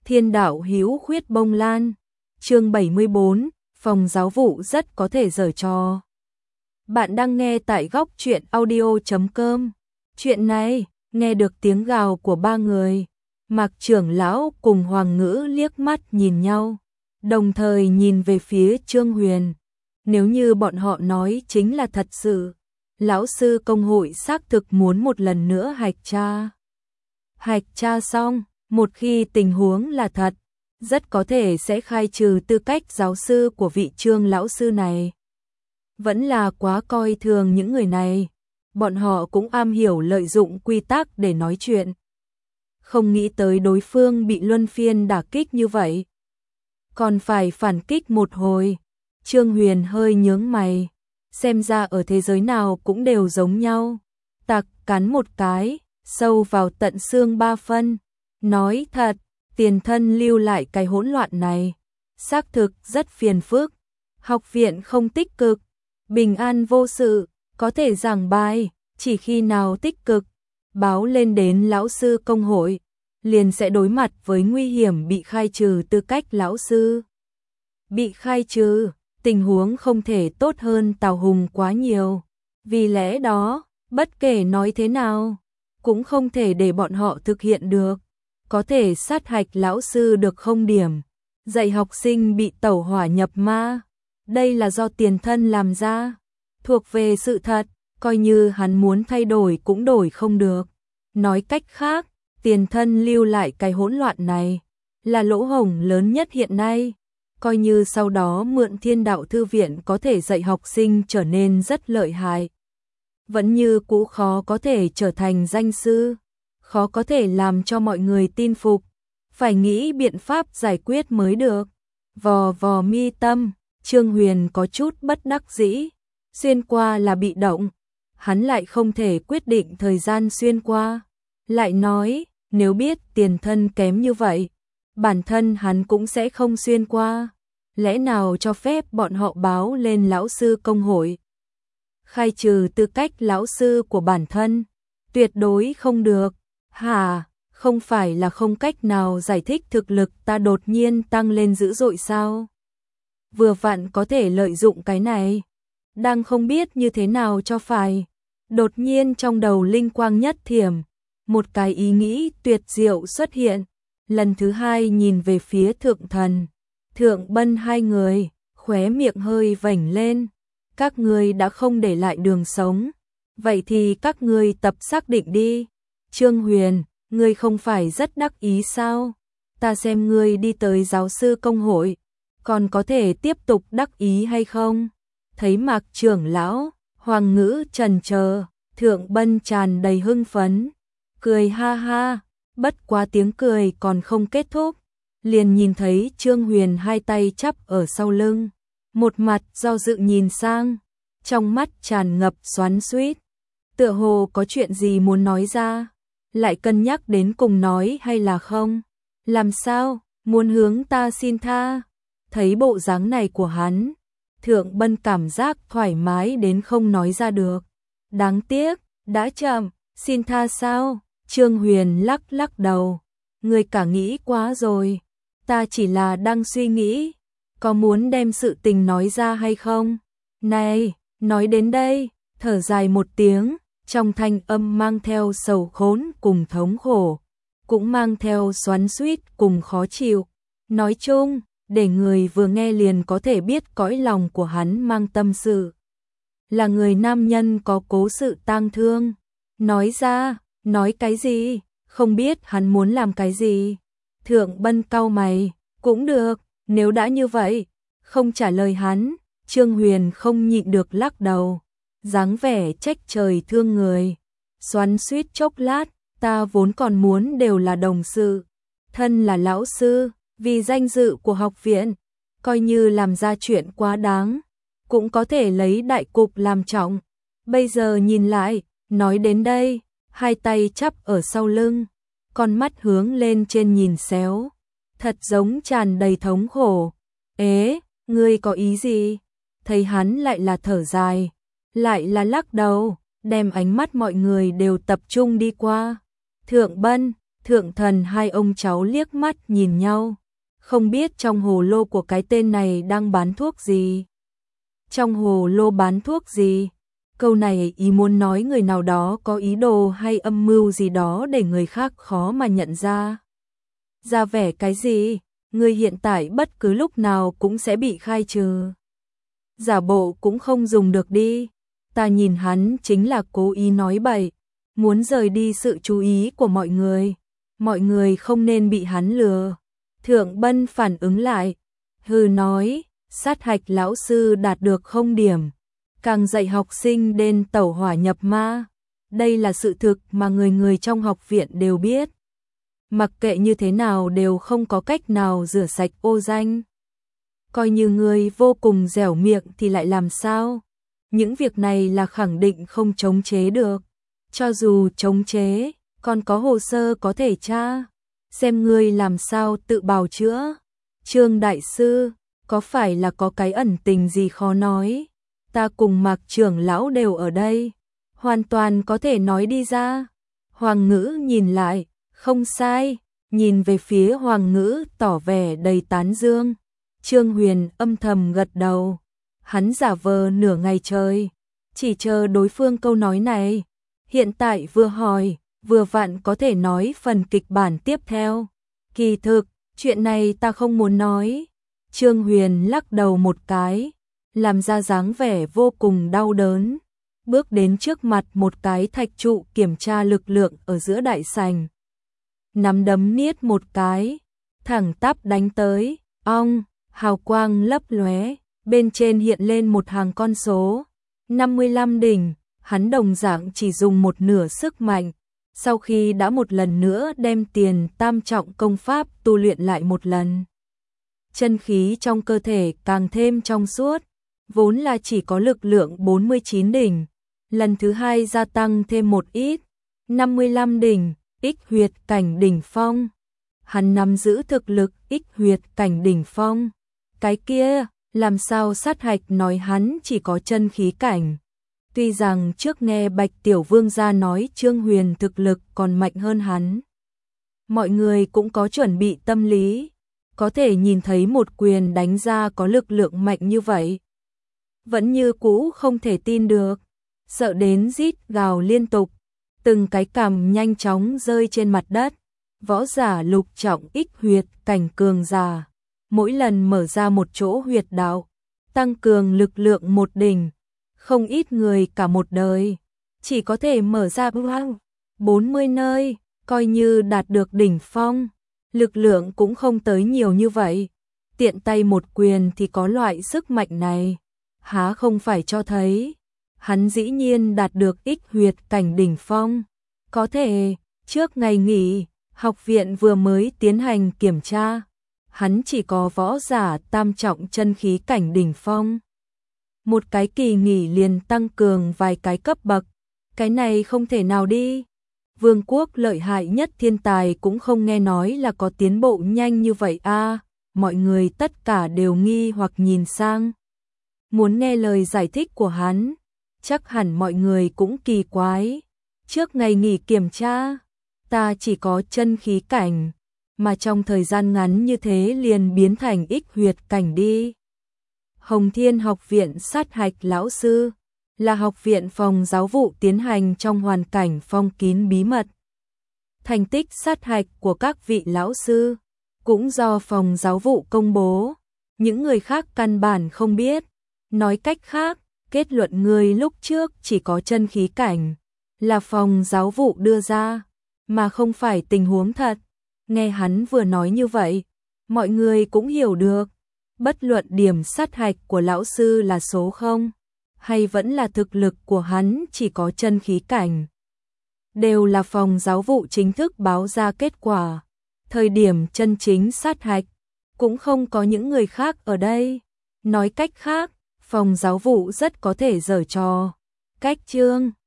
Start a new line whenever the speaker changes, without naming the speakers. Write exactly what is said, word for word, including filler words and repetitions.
Thiên đạo hữu khuyết bông lan. Chương bảy mươi bốn, phòng giáo vụ rất có thể giở trò. Bạn đang nghe tại góc truyện audio chấm com. Chuyện này, nghe được tiếng gào của ba người. Mạc trưởng lão cùng Hoàng Ngữ liếc mắt nhìn nhau, đồng thời nhìn về phía Trương Huyền. Nếu như bọn họ nói chính là thật sự, lão sư công hội xác thực muốn một lần nữa hạch tra. Hạch tra xong, một khi tình huống là thật, rất có thể sẽ khai trừ tư cách giáo sư của vị Trương lão sư này. Vẫn là quá coi thường những người này, bọn họ cũng am hiểu lợi dụng quy tắc để nói chuyện. Không nghĩ tới đối phương bị luân phiên đả kích như vậy, còn phải phản kích một hồi. Trương Huyền hơi nhướng mày, xem ra ở thế giới nào cũng đều giống nhau. Tặc cắn một cái, sâu vào tận xương ba phân. Nói thật, tiền thân lưu lại cái hỗn loạn này, xác thực rất phiền phức. Học viện không tích cực, bình an vô sự, có thể giảng bài, chỉ khi nào tích cực, báo lên đến lão sư công hội, liền sẽ đối mặt với nguy hiểm bị khai trừ tư cách lão sư. Bị khai trừ, tình huống không thể tốt hơn Tào Hùng quá nhiều. Vì lẽ đó, bất kể nói thế nào, cũng không thể để bọn họ thực hiện được. Có thể sát hạch lão sư được không điểm, dạy học sinh bị tẩu hỏa nhập ma. Đây là do tiền thân làm ra, thuộc về sự thật, coi như hắn muốn thay đổi cũng đổi không được. Nói cách khác, tiền thân lưu lại cái hỗn loạn này, là lỗ hổng lớn nhất hiện nay. Coi như sau đó mượn Thiên Đạo Thư Viện có thể dạy học sinh trở nên rất lợi hại, vẫn như cũ khó có thể trở thành danh sư, khó có thể làm cho mọi người tin phục, phải nghĩ biện pháp giải quyết mới được. Vò vò mi tâm, Trương Huyền có chút bất đắc dĩ, xuyên qua là bị động, hắn lại không thể quyết định thời gian xuyên qua. Lại nói, nếu biết tiền thân kém như vậy, bản thân hắn cũng sẽ không xuyên qua. Lẽ nào cho phép bọn họ báo lên lão sư công hội, khai trừ tư cách lão sư của bản thân? Tuyệt đối không được. Hả, không phải là không cách nào giải thích thực lực ta đột nhiên tăng lên dữ dội sao? Vừa vặn có thể lợi dụng cái này. Đang không biết như thế nào cho phải, đột nhiên trong đầu linh quang nhất thiểm, một cái ý nghĩ tuyệt diệu xuất hiện. Lần thứ hai nhìn về phía Thượng Thần, Thượng Bân hai người, khóe miệng hơi vểnh lên. Các ngươi đã không để lại đường sống, vậy thì các ngươi tập xác định đi. Trương Huyền, ngươi không phải rất đắc ý sao? Ta xem ngươi đi tới giáo sư công hội, còn có thể tiếp tục đắc ý hay không? Thấy Mạc trưởng lão, Hoàng Ngữ trần chờ, Thượng Bân tràn đầy hưng phấn, cười ha ha. Bất quá tiếng cười còn không kết thúc, liền nhìn thấy Trương Huyền hai tay chắp ở sau lưng, một mặt do dự nhìn sang, trong mắt tràn ngập xoắn xuýt, tựa hồ có chuyện gì muốn nói ra, lại cân nhắc đến cùng nói hay là không. Làm sao, muốn hướng ta xin tha? Thấy bộ dáng này của hắn, Thượng Bân cảm giác thoải mái đến không nói ra được. Đáng tiếc, đã chậm, xin tha sao? Trương Huyền lắc lắc đầu, người cả nghĩ quá rồi, ta chỉ là đang suy nghĩ, có muốn đem sự tình nói ra hay không? Này, nói đến đây, thở dài một tiếng, trong thanh âm mang theo sầu khốn cùng thống khổ, cũng mang theo xoắn xuýt cùng khó chịu. Nói chung, để người vừa nghe liền có thể biết cõi lòng của hắn mang tâm sự. Là người nam nhân có cố sự tang thương, nói ra. Nói cái gì? Không biết hắn muốn làm cái gì? Thượng Bân cau mày, cũng được, nếu đã như vậy, không trả lời hắn. Trương Huyền không nhịn được lắc đầu, dáng vẻ trách trời thương người, xoắn xuýt chốc lát, ta vốn còn muốn đều là đồng sự, thân là lão sư, vì danh dự của học viện, coi như làm ra chuyện quá đáng, cũng có thể lấy đại cục làm trọng. Bây giờ nhìn lại, nói đến đây, hai tay chắp ở sau lưng, con mắt hướng lên trên nhìn xéo, thật giống tràn đầy thống khổ. Ế, ngươi có ý gì? Thấy hắn lại là thở dài, lại là lắc đầu, đem ánh mắt mọi người đều tập trung đi qua. Thượng Bân, Thượng thần hai ông cháu liếc mắt nhìn nhau, không biết trong hồ lô của cái tên này đang bán thuốc gì. Trong hồ lô bán thuốc gì? Câu này ý muốn nói người nào đó có ý đồ hay âm mưu gì đó để người khác khó mà nhận ra. Ra vẻ cái gì? Người hiện tại bất cứ lúc nào cũng sẽ bị khai trừ. Giả bộ cũng không dùng được đi. Ta nhìn hắn chính là cố ý nói bậy, muốn rời đi sự chú ý của mọi người. Mọi người không nên bị hắn lừa. Thượng Bân phản ứng lại, hừ nói, sát hạch lão sư đạt được không điểm, càng dạy học sinh đến tẩu hỏa nhập ma. Đây là sự thực mà người người trong học viện đều biết. Mặc kệ như thế nào đều không có cách nào rửa sạch ô danh. Coi như người vô cùng dẻo miệng thì lại làm sao? Những việc này là khẳng định không chống chế được. Cho dù chống chế, còn có hồ sơ có thể tra. Xem ngươi làm sao tự bào chữa. Trương đại sư, có phải là có cái ẩn tình gì khó nói? Ta cùng Mạc trưởng lão đều ở đây, hoàn toàn có thể nói đi ra. Hoàng Ngữ nhìn lại, không sai, nhìn về phía Hoàng Ngữ tỏ vẻ đầy tán dương. Trương Huyền âm thầm gật đầu, hắn giả vờ nửa ngày trời, chỉ chờ đối phương câu nói này. Hiện tại vừa hỏi, vừa vặn có thể nói phần kịch bản tiếp theo. Kỳ thực, chuyện này ta không muốn nói. Trương Huyền lắc đầu một cái, làm ra dáng vẻ vô cùng đau đớn, bước đến trước mặt một cái thạch trụ kiểm tra lực lượng ở giữa đại sảnh. Nắm đấm niết một cái, thẳng tắp đánh tới, ong, hào quang lấp lóe, bên trên hiện lên một hàng con số, năm mươi lăm đỉnh, hắn đồng dạng chỉ dùng một nửa sức mạnh, sau khi đã một lần nữa đem tiền tam trọng công pháp tu luyện lại một lần. Chân khí trong cơ thể càng thêm trong suốt, vốn là chỉ có lực lượng bốn mươi chín đỉnh, lần thứ hai gia tăng thêm một ít, năm mươi lăm đỉnh, ích huyệt cảnh đỉnh phong. Hắn nắm giữ thực lực ích huyệt cảnh đỉnh phong. Cái kia, làm sao sát hạch nói hắn chỉ có chân khí cảnh. Tuy rằng trước nghe Bạch Tiểu Vương gia nói Trương Huyền thực lực còn mạnh hơn hắn. Mọi người cũng có chuẩn bị tâm lý, có thể nhìn thấy một quyền đánh ra có lực lượng mạnh như vậy. Vẫn như cũ không thể tin được, sợ đến rít gào liên tục, từng cái cằm nhanh chóng rơi trên mặt đất. Võ giả lục trọng ích huyệt cảnh cường giả, mỗi lần mở ra một chỗ huyệt đạo, tăng cường lực lượng một đỉnh, không ít người cả một đời, chỉ có thể mở ra bốn mươi nơi, coi như đạt được đỉnh phong, lực lượng cũng không tới nhiều như vậy, tiện tay một quyền thì có loại sức mạnh này, há không phải cho thấy, hắn dĩ nhiên đạt được ích huyệt cảnh đỉnh phong, có thể, trước ngày nghỉ, học viện vừa mới tiến hành kiểm tra, hắn chỉ có võ giả tam trọng chân khí cảnh đỉnh phong. Một cái kỳ nghỉ liền tăng cường vài cái cấp bậc, cái này không thể nào đi. Vương quốc lợi hại nhất thiên tài cũng không nghe nói là có tiến bộ nhanh như vậy a. À, mọi người tất cả đều nghi hoặc nhìn sang. Muốn nghe lời giải thích của hắn, chắc hẳn mọi người cũng kỳ quái. Trước ngày nghỉ kiểm tra, ta chỉ có chân khí cảnh, mà trong thời gian ngắn như thế liền biến thành ích huyệt cảnh đi. Hồng Thiên học viện sát hạch lão sư, là học viện phòng giáo vụ tiến hành trong hoàn cảnh phong kín bí mật. Thành tích sát hạch của các vị lão sư, cũng do phòng giáo vụ công bố, những người khác căn bản không biết. Nói cách khác, kết luận người lúc trước chỉ có chân khí cảnh, là phòng giáo vụ đưa ra, mà không phải tình huống thật. Nghe hắn vừa nói như vậy, mọi người cũng hiểu được, bất luận điểm sát hạch của lão sư là số không, hay vẫn là thực lực của hắn chỉ có chân khí cảnh. Đều là phòng giáo vụ chính thức báo ra kết quả, thời điểm chân chính sát hạch, cũng không có những người khác ở đây. Nói cách khác, phòng giáo vụ rất có thể giở trò. Cách chương